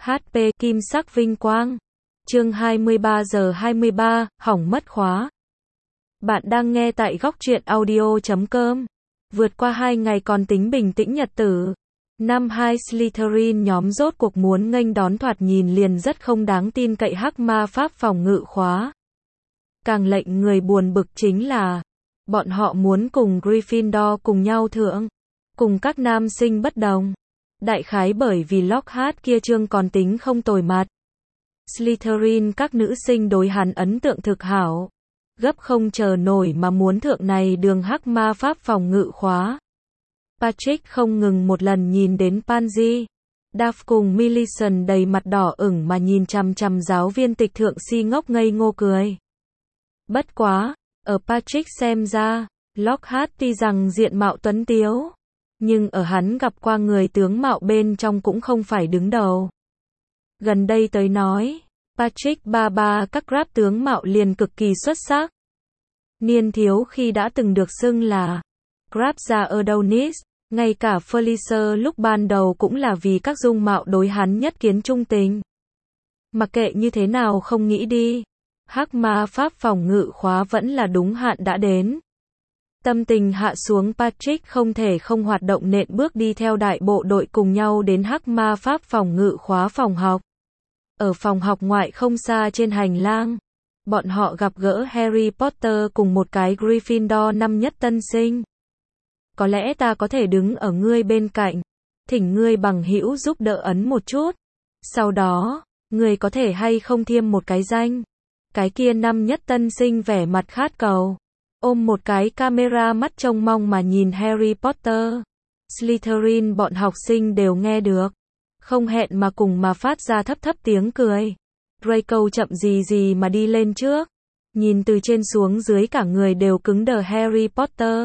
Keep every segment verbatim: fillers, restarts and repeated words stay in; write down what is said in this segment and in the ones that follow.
hát pê Kim sắc vinh quang. Chương hai mươi ba giờ hai mươi ba, hỏng mất khóa. Bạn đang nghe tại góc truyện audio chấm com. Vượt qua hai ngày còn tính bình tĩnh nhật tử. Năm hai Slytherin nhóm rốt cuộc muốn nghênh đón thoạt nhìn liền rất không đáng tin cậy hắc ma pháp phòng ngự khóa. Càng lệnh người buồn bực chính là, bọn họ muốn cùng Gryffindor cùng nhau thượng. Cùng các nam sinh bất đồng. Đại khái bởi vì Lockhart kia trương còn tính không tồi mặt. Slytherin các nữ sinh đối hắn ấn tượng thực hảo. Gấp không chờ nổi mà muốn thượng này đường hắc ma pháp phòng ngự khóa. Patrick không ngừng một lần nhìn đến Pansy. Duff cùng Millicent đầy mặt đỏ ửng mà nhìn chằm chằm giáo viên tịch thượng si ngốc ngây ngô cười. Bất quá, ở Patrick xem ra, Lockhart tuy rằng diện mạo tuấn tiếu, nhưng ở hắn gặp qua người tướng mạo bên trong cũng không phải đứng đầu. Gần đây tới nói, Patrick ba ba các Crabbe tướng mạo liền cực kỳ xuất sắc. Niên thiếu khi đã từng được xưng là Crabbe gia Adonis, ngay cả Felicia lúc ban đầu cũng là vì các dung mạo đối hắn nhất kiến trung tình. Mặc kệ như thế nào không nghĩ đi, hắc ma pháp phòng ngự khóa vẫn là đúng hạn đã đến. Tâm tình hạ xuống, Patrick không thể không hoạt động nện bước đi theo đại bộ đội cùng nhau đến hắc ma pháp phòng ngự khóa phòng học. Ở phòng học ngoại không xa trên hành lang, bọn họ gặp gỡ Harry Potter cùng một cái Gryffindor năm nhất tân sinh. Có lẽ ta có thể đứng ở ngươi bên cạnh, thỉnh ngươi bằng hữu giúp đỡ ấn một chút. Sau đó, ngươi có thể hay không thêm một cái danh. Cái kia năm nhất tân sinh vẻ mặt khát cầu, ôm một cái camera mắt trông mong mà nhìn Harry Potter. Slytherin bọn học sinh đều nghe được, không hẹn mà cùng mà phát ra thấp thấp tiếng cười. Draco chậm gì gì mà đi lên trước, nhìn từ trên xuống dưới cả người đều cứng đờ Harry Potter.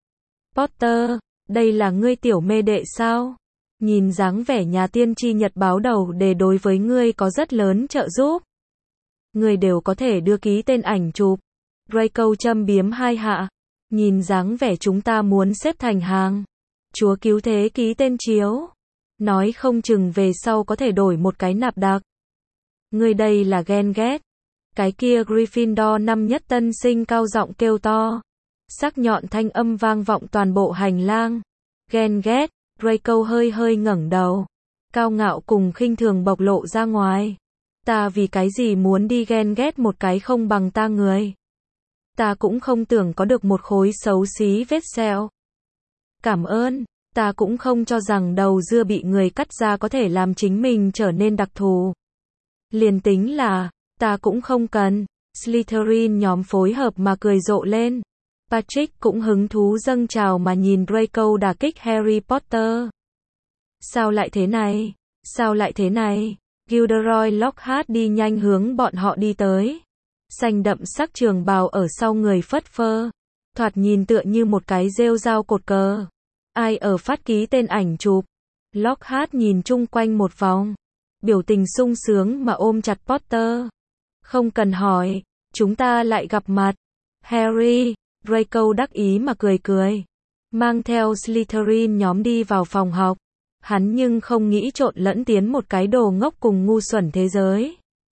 Potter, đây là ngươi tiểu mê đệ sao? Nhìn dáng vẻ nhà tiên tri nhật báo đầu đề đối với ngươi có rất lớn trợ giúp. Ngươi đều có thể đưa ký tên ảnh chụp. Draco châm biếm hai hạ. Nhìn dáng vẻ chúng ta muốn xếp thành hàng. Chúa cứu thế ký tên chiếu. Nói không chừng về sau có thể đổi một cái nạp đặc. Ngươi đây là ghen ghét. Cái kia Gryffindor năm nhất tân sinh cao giọng kêu to. Sắc nhọn thanh âm vang vọng toàn bộ hành lang. Ghen ghét, Draco hơi hơi ngẩng đầu. Cao ngạo cùng khinh thường bộc lộ ra ngoài. Ta vì cái gì muốn đi ghen ghét một cái không bằng ta người. Ta cũng không tưởng có được một khối xấu xí vết sẹo. Cảm ơn, ta cũng không cho rằng đầu dưa bị người cắt ra có thể làm chính mình trở nên đặc thù. Liền tính là, ta cũng không cần. Slytherin nhóm phối hợp mà cười rộ lên. Patrick cũng hứng thú dâng trào mà nhìn Draco đả kích Harry Potter. Sao lại thế này? Sao lại thế này? Gilderoy Lockhart đi nhanh hướng bọn họ đi tới. Xanh đậm sắc trường bào ở sau người phất phơ. Thoạt nhìn tựa như một cái rêu rao cột cờ. Ai ở phát ký tên ảnh chụp? Lockhart nhìn chung quanh một vòng. Biểu tình sung sướng mà ôm chặt Potter. Không cần hỏi, chúng ta lại gặp mặt. Harry, Draco đắc ý mà cười cười. Mang theo Slytherin nhóm đi vào phòng học. Hắn nhưng không nghĩ trộn lẫn tiến một cái đồ ngốc cùng ngu xuẩn thế giới.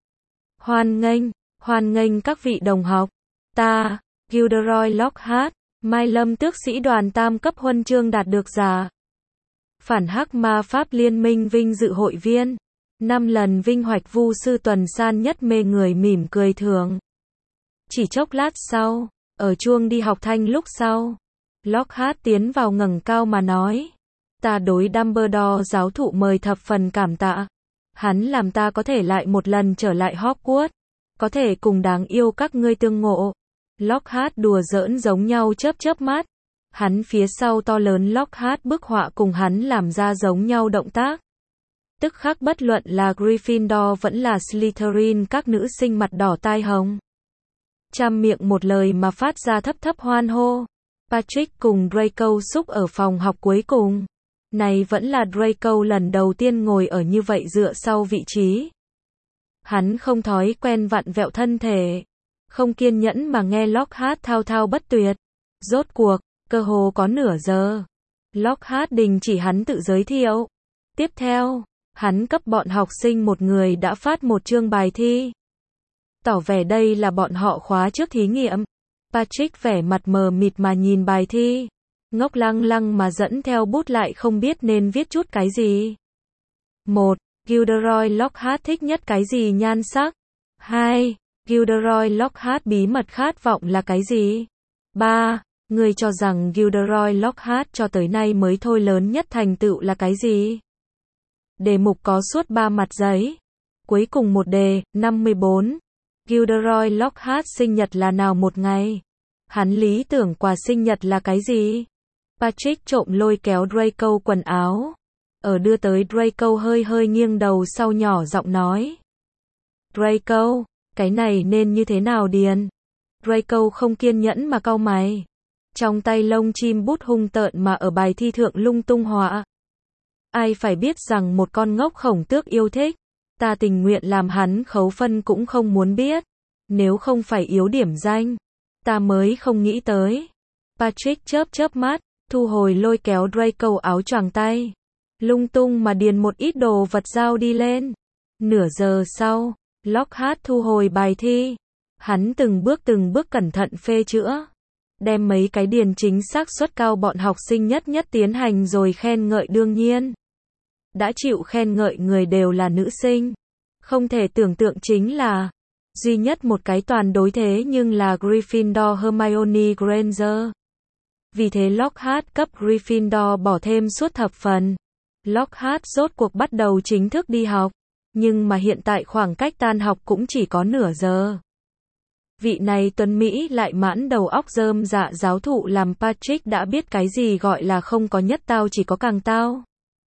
Hoan nghênh, hoan nghênh các vị đồng học. Ta, Gilderoy Lockhart, Mai Lâm tước sĩ đoàn tam cấp huân chương đạt được giả. Phản hắc ma pháp liên minh vinh dự hội viên. Năm lần vinh hoạch vu sư tuần san nhất mê người mỉm cười thường. Chỉ chốc lát sau, ở chuông đi học thanh lúc sau, Lockhart tiến vào ngẩng cao mà nói. Ta đối Dumbledore giáo thụ mời thập phần cảm tạ. Hắn làm ta có thể lại một lần trở lại Hogwarts. Có thể cùng đáng yêu các ngươi tương ngộ. Lockhart đùa giỡn giống nhau chớp chớp mắt. Hắn phía sau to lớn Lockhart bức họa cùng hắn làm ra giống nhau động tác. Tức khắc bất luận là Gryffindor vẫn là Slytherin các nữ sinh mặt đỏ tai hồng. Trăm miệng một lời mà phát ra thấp thấp hoan hô. Patrick cùng Draco xúc ở phòng học cuối cùng. Này vẫn là Draco lần đầu tiên ngồi ở như vậy dựa sau vị trí. Hắn không thói quen vặn vẹo thân thể. Không kiên nhẫn mà nghe Lockhart thao thao bất tuyệt. Rốt cuộc, cơ hồ có nửa giờ. Lockhart đình chỉ hắn tự giới thiệu. Tiếp theo, Hắn cấp bọn học sinh một người đã phát một chương bài thi. Tỏ vẻ đây là bọn họ khóa trước thí nghiệm. Patrick vẻ mặt mờ mịt mà nhìn bài thi. Ngốc lăng lăng mà dẫn theo bút lại không biết nên viết chút cái gì. một. Gilderoy Lockhart thích nhất cái gì nhan sắc? hai. Gilderoy Lockhart bí mật khát vọng là cái gì? ba. Người cho rằng Gilderoy Lockhart cho tới nay mới thôi lớn nhất thành tựu là cái gì? Đề mục có suốt ba mặt giấy. Cuối cùng một đề, năm mươi bốn. Gilderoy Lockhart sinh nhật là nào một ngày? Hắn lý tưởng quà sinh nhật là cái gì? Patrick trộm lôi kéo Draco quần áo. Ở đưa tới Draco hơi hơi nghiêng đầu sau nhỏ giọng nói. Draco, cái này nên như thế nào điền? Draco không kiên nhẫn mà cau mày. Trong tay lông chim bút hung tợn mà ở bài thi thượng lung tung họa. Ai phải biết rằng một con ngốc khổng tước yêu thích. Ta tình nguyện làm hắn khấu phân cũng không muốn biết. Nếu không phải yếu điểm danh. Ta mới không nghĩ tới. Patrick chớp chớp mắt, thu hồi lôi kéo Draco áo choàng tay. Lung tung mà điền một ít đồ vật giao đi lên. Nửa giờ sau, Lockhart thu hồi bài thi. Hắn từng bước từng bước cẩn thận phê chữa. Đem mấy cái điền chính xác suất cao bọn học sinh nhất nhất tiến hành rồi khen ngợi đương nhiên. Đã chịu khen ngợi người đều là nữ sinh. Không thể tưởng tượng chính là duy nhất một cái toàn đối thế nhưng là Gryffindor Hermione Granger. Vì thế Lockhart cấp Gryffindor bỏ thêm suốt thập phần. Lockhart rốt cuộc bắt đầu chính thức đi học. Nhưng mà hiện tại khoảng cách tan học cũng chỉ có nửa giờ. Vị này tuấn Mỹ lại mãn đầu óc rơm dạ giáo thụ làm Patrick đã biết cái gì gọi là không có nhất tao chỉ có càng tao.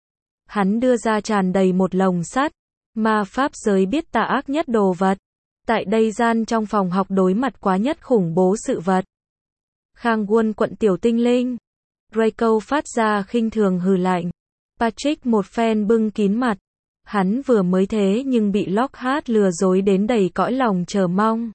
Hắn đưa ra tràn đầy một lồng sắt. Ma pháp giới biết tà ác nhất đồ vật. Tại đây gian trong phòng học đối mặt quá nhất khủng bố sự vật. Khang Quân quận tiểu tinh linh. Draco phát ra khinh thường hừ lạnh. Patrick một phen bưng kín mặt. Hắn vừa mới thế nhưng bị Lockhart lừa dối đến đầy cõi lòng chờ mong.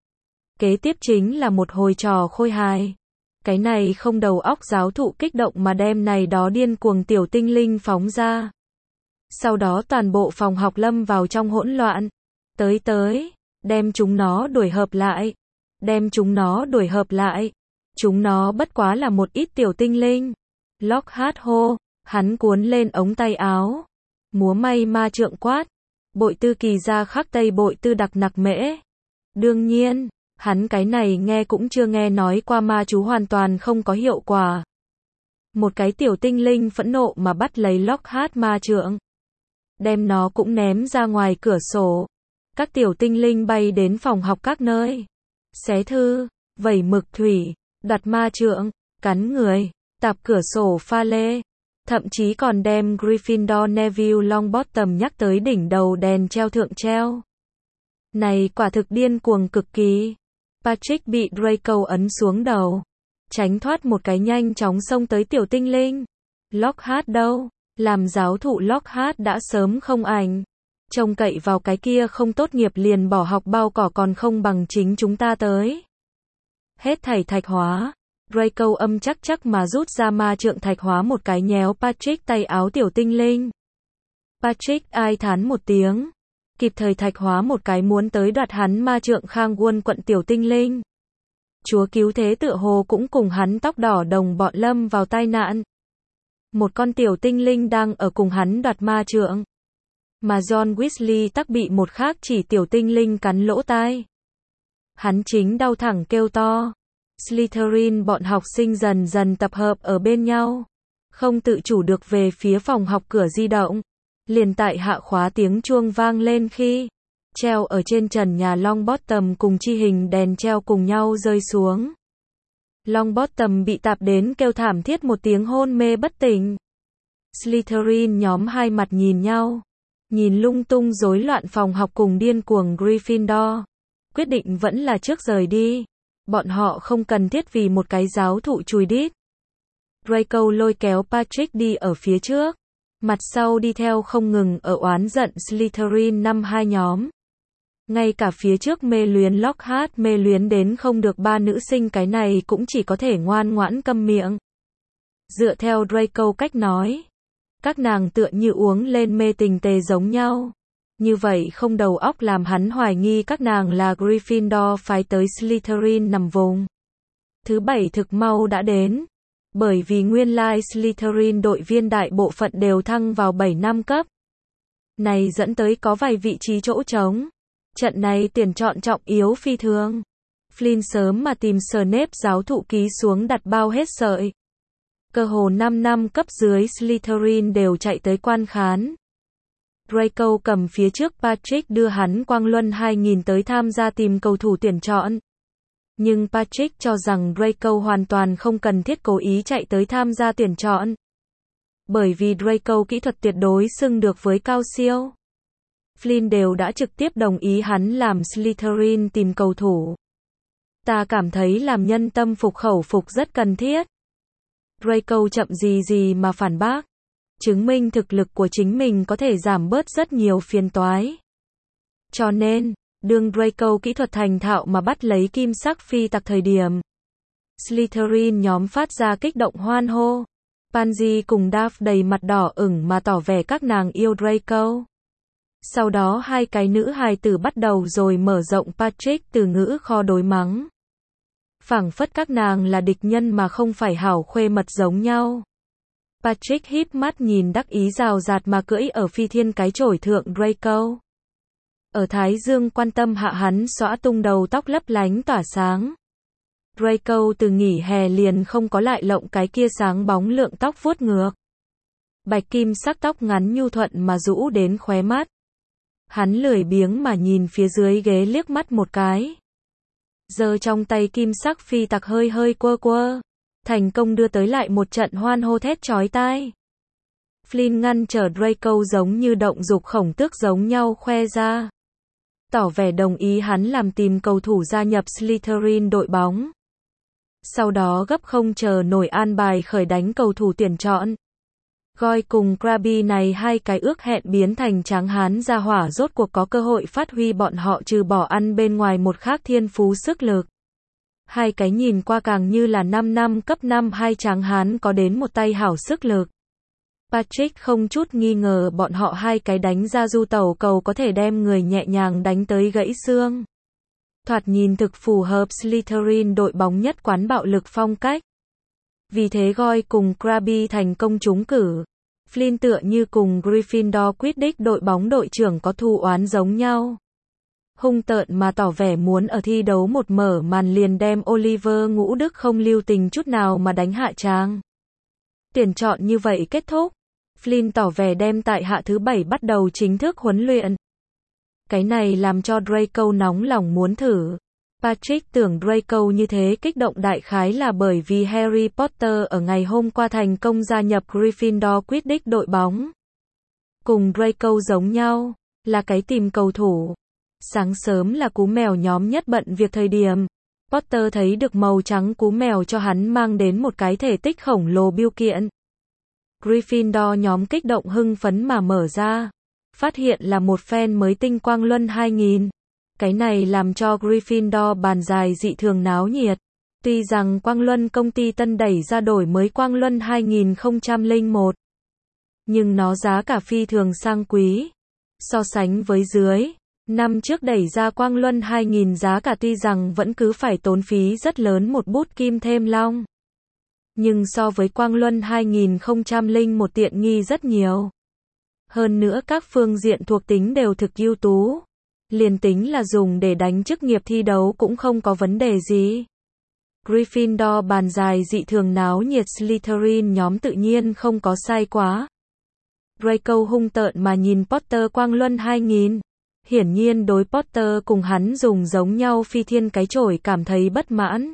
Kế tiếp chính là một hồi trò khôi hài. Cái này không đầu óc giáo thụ kích động mà đem này đó điên cuồng tiểu tinh linh phóng ra. Sau đó toàn bộ phòng học lâm vào trong hỗn loạn. Tới tới, đem chúng nó đuổi hợp lại. Đem chúng nó đuổi hợp lại. Chúng nó bất quá là một ít tiểu tinh linh. Lockhart hô, hắn cuốn lên ống tay áo. Múa may ma trượng quát. Bội tư kỳ ra khắc tây bội tư đặc nặc mễ. Đương nhiên, hắn cái này nghe cũng chưa nghe nói qua ma chú hoàn toàn không có hiệu quả. Một cái tiểu tinh linh phẫn nộ mà bắt lấy Lockhart ma trượng. Đem nó cũng ném ra ngoài cửa sổ. Các tiểu tinh linh bay đến phòng học các nơi. Xé thư, vẩy mực thủy, đặt ma trượng, cắn người, tạp cửa sổ pha lê. Thậm chí còn đem Gryffindor Neville Longbottom nhắc tới đỉnh đầu đèn treo thượng treo. Này quả thực điên cuồng cực kỳ. Patrick bị Draco ấn xuống đầu. Tránh thoát một cái nhanh chóng xông tới tiểu tinh linh. Lockhart đâu? Làm giáo thụ Lockhart đã sớm không ảnh. Trông cậy vào cái kia không tốt nghiệp liền bỏ học bao cỏ còn không bằng chính chúng ta tới. Hết thảy thạch hóa. Draco âm chắc chắc mà rút ra ma trượng thạch hóa một cái nhéo Patrick tay áo tiểu tinh linh. Patrick ai thán một tiếng. Kịp thời thạch hóa một cái muốn tới đoạt hắn ma trượng Khang Quân quận tiểu tinh linh. Chúa cứu thế tựa hồ cũng cùng hắn tóc đỏ đồng bọn lâm vào tai nạn. Một con tiểu tinh linh đang ở cùng hắn đoạt ma trượng. Mà John Weasley tắc bị một khác chỉ tiểu tinh linh cắn lỗ tai. Hắn chính đau thẳng kêu to. Slytherin bọn học sinh dần dần tập hợp ở bên nhau. Không tự chủ được về phía phòng học cửa di động. Liền tại hạ khóa tiếng chuông vang lên khi treo ở trên trần nhà Longbottom cùng chi hình đèn treo cùng nhau rơi xuống. Longbottom bị tạp đến kêu thảm thiết một tiếng hôn mê bất tỉnh. Slytherin nhóm hai mặt nhìn nhau. Nhìn lung tung rối loạn phòng học cùng điên cuồng Gryffindor. Quyết định vẫn là trước rời đi. Bọn họ không cần thiết vì một cái giáo thụ chùi đít. Draco lôi kéo Patrick đi ở phía trước. Mặt sau đi theo không ngừng ở oán giận Slytherin năm hai nhóm. Ngay cả phía trước mê luyến Lockhart mê luyến đến không được ba nữ sinh cái này cũng chỉ có thể ngoan ngoãn câm miệng. Dựa theo Draco cách nói. Các nàng tựa như uống lên mê tình tề giống nhau. Như vậy không đầu óc làm hắn hoài nghi các nàng là Gryffindor phái tới Slytherin nằm vùng. Thứ bảy thực mau đã đến. Bởi vì nguyên lai Slytherin đội viên đại bộ phận đều thăng vào bảy năm cấp. Này dẫn tới có vài vị trí chỗ trống. Trận này tuyển chọn trọng yếu phi thường. Flynn sớm mà tìm Snape giáo thụ ký xuống đặt bao hết sợi. Cơ hồ năm năm cấp dưới Slytherin đều chạy tới quan khán. Draco cầm phía trước Patrick đưa hắn Quang Luân hai nghìn tới tham gia tìm cầu thủ tuyển chọn. Nhưng Patrick cho rằng Draco hoàn toàn không cần thiết cố ý chạy tới tham gia tuyển chọn. Bởi vì Draco kỹ thuật tuyệt đối xưng được với cao siêu. Flynn đều đã trực tiếp đồng ý hắn làm Slytherin tìm cầu thủ. Ta cảm thấy làm nhân tâm phục khẩu phục rất cần thiết. Draco chậm gì gì mà phản bác. Chứng minh thực lực của chính mình có thể giảm bớt rất nhiều phiền toái. Cho nên, đương Draco kỹ thuật thành thạo mà bắt lấy kim sắc phi tặc thời điểm. Slytherin nhóm phát ra kích động hoan hô. Pansy cùng Duff đầy mặt đỏ ửng mà tỏ vẻ các nàng yêu Draco. Sau đó hai cái nữ hài tử bắt đầu rồi mở rộng Patrick từ ngữ kho đối mắng. Phảng phất các nàng là địch nhân mà không phải hảo khuê mật giống nhau. Patrick híp mắt nhìn đắc ý rào rạt mà cưỡi ở phi thiên cái chổi thượng Draco. Ở thái dương quan tâm hạ hắn xõa tung đầu tóc lấp lánh tỏa sáng. Draco từ nghỉ hè liền không có lại lộng cái kia sáng bóng lượng tóc vuốt ngược. Bạch kim sắc tóc ngắn nhu thuận mà rũ đến khóe mắt. Hắn lười biếng mà nhìn phía dưới ghế liếc mắt một cái. Giơ trong tay kim sắc phi tặc hơi hơi quơ quơ. Thành công đưa tới lại một trận hoan hô thét chói tai. Flynn ngăn trở Draco giống như động dục khổng tước giống nhau khoe ra. Tỏ vẻ đồng ý hắn làm tìm cầu thủ gia nhập Slytherin đội bóng. Sau đó gấp không chờ nổi an bài khởi đánh cầu thủ tuyển chọn. Goyle cùng Crabbe này hai cái ước hẹn biến thành tráng hán gia hỏa rốt cuộc có cơ hội phát huy bọn họ trừ bỏ ăn bên ngoài một khác thiên phú sức lực. Hai cái nhìn qua càng như là năm năm cấp năm hai tráng hán có đến một tay hảo sức lực. Patrick không chút nghi ngờ bọn họ hai cái đánh ra du tẩu cầu có thể đem người nhẹ nhàng đánh tới gãy xương. Thoạt nhìn thực phù hợp Slytherin đội bóng nhất quán bạo lực phong cách. Vì thế Goyle cùng Crabbe thành công trúng cử. Flynn tựa như cùng Gryffindor Quidditch đội bóng đội trưởng có thù oán giống nhau. Hung tợn mà tỏ vẻ muốn ở thi đấu một mở màn liền đem Oliver Ngũ Đức không lưu tình chút nào mà đánh hạ tràng. Tuyển chọn như vậy kết thúc. Flynn tỏ vẻ đem tại hạ thứ bảy bắt đầu chính thức huấn luyện. Cái này làm cho Draco nóng lòng muốn thử. Patrick tưởng Draco như thế kích động đại khái là bởi vì Harry Potter ở ngày hôm qua thành công gia nhập Gryffindor Quidditch đội bóng. Cùng Draco giống nhau, là cái tìm cầu thủ. Sáng sớm là cú mèo nhóm nhất bận việc thời điểm. Potter thấy được màu trắng cú mèo cho hắn mang đến một cái thể tích khổng lồ bưu kiện. Gryffindor nhóm kích động hưng phấn mà mở ra. Phát hiện là một fan mới tinh Quang Luân hai nghìn. Cái này làm cho Gryffindor bàn dài dị thường náo nhiệt. Tuy rằng Quang Luân công ty tân đẩy ra đổi mới Quang Luân hai nghìn không trăm lẻ một. Nhưng nó giá cả phi thường sang quý. So sánh với dưới, năm trước đẩy ra Quang Luân hai nghìn giá cả tuy rằng vẫn cứ phải tốn phí rất lớn một bút kim thêm long. Nhưng so với Quang Luân hai nghìn không trăm lẻ một tiện nghi rất nhiều. Hơn nữa các phương diện thuộc tính đều thực ưu tú. Liền tính là dùng để đánh chức nghiệp thi đấu cũng không có vấn đề gì. Gryffindor bàn dài dị thường náo nhiệt Slytherin nhóm tự nhiên không có sai quá. Draco hung tợn mà nhìn Potter Quang Luân hai nghìn. Hiển nhiên đối Potter cùng hắn dùng giống nhau phi thiên cái chổi cảm thấy bất mãn.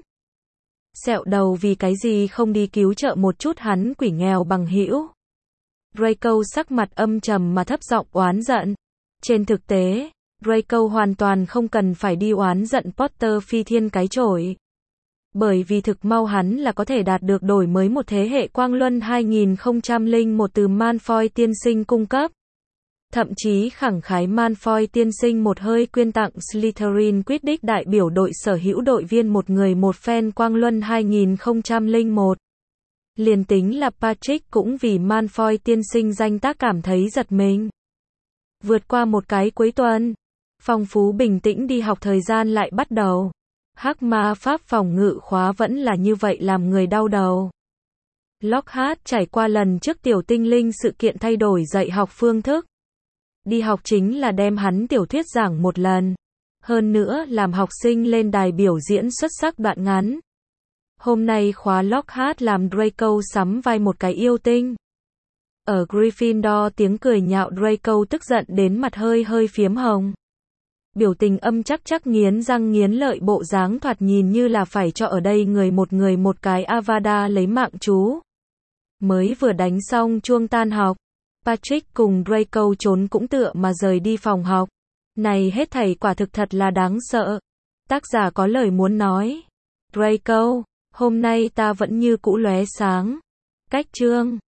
Sẹo đầu vì cái gì không đi cứu trợ một chút hắn quỷ nghèo bằng hữu. Draco sắc mặt âm trầm mà thấp giọng oán giận. Trên thực tế, Draco hoàn toàn không cần phải đi oán giận Potter phi thiên cái chổi. Bởi vì thực mau hắn là có thể đạt được đổi mới một thế hệ Quang Luân hai nghìn không trăm lẻ một từ Malfoy tiên sinh cung cấp. Thậm chí khẳng khái Malfoy tiên sinh một hơi quyên tặng Slytherin Quidditch đại biểu đội sở hữu đội viên một người một fan Quang Luân hai nghìn không trăm lẻ một. Liền tính là Patrick cũng vì Malfoy tiên sinh danh tác cảm thấy giật mình. Vượt qua một cái cuối tuần, phong phú bình tĩnh đi học thời gian lại bắt đầu. Hắc ma pháp phòng ngự khóa vẫn là như vậy làm người đau đầu. Lockhart trải qua lần trước tiểu tinh linh sự kiện thay đổi dạy học phương thức. Đi học chính là đem hắn tiểu thuyết giảng một lần. Hơn nữa làm học sinh lên đài biểu diễn xuất sắc đoạn ngắn. Hôm nay khóa Lockhart làm Draco sắm vai một cái yêu tinh. Ở Gryffindor tiếng cười nhạo Draco tức giận đến mặt hơi hơi phiếm hồng. Biểu tình âm chắc chắc nghiến răng nghiến lợi bộ dáng thoạt nhìn như là phải cho ở đây người một người một cái Avada lấy mạng chú. Mới vừa đánh xong chuông tan học, Patrick cùng Draco trốn cũng tựa mà rời đi phòng học. Này hết thảy quả thực thật là đáng sợ. Tác giả có lời muốn nói. Draco, hôm nay ta vẫn như cũ lóe sáng. Cách chương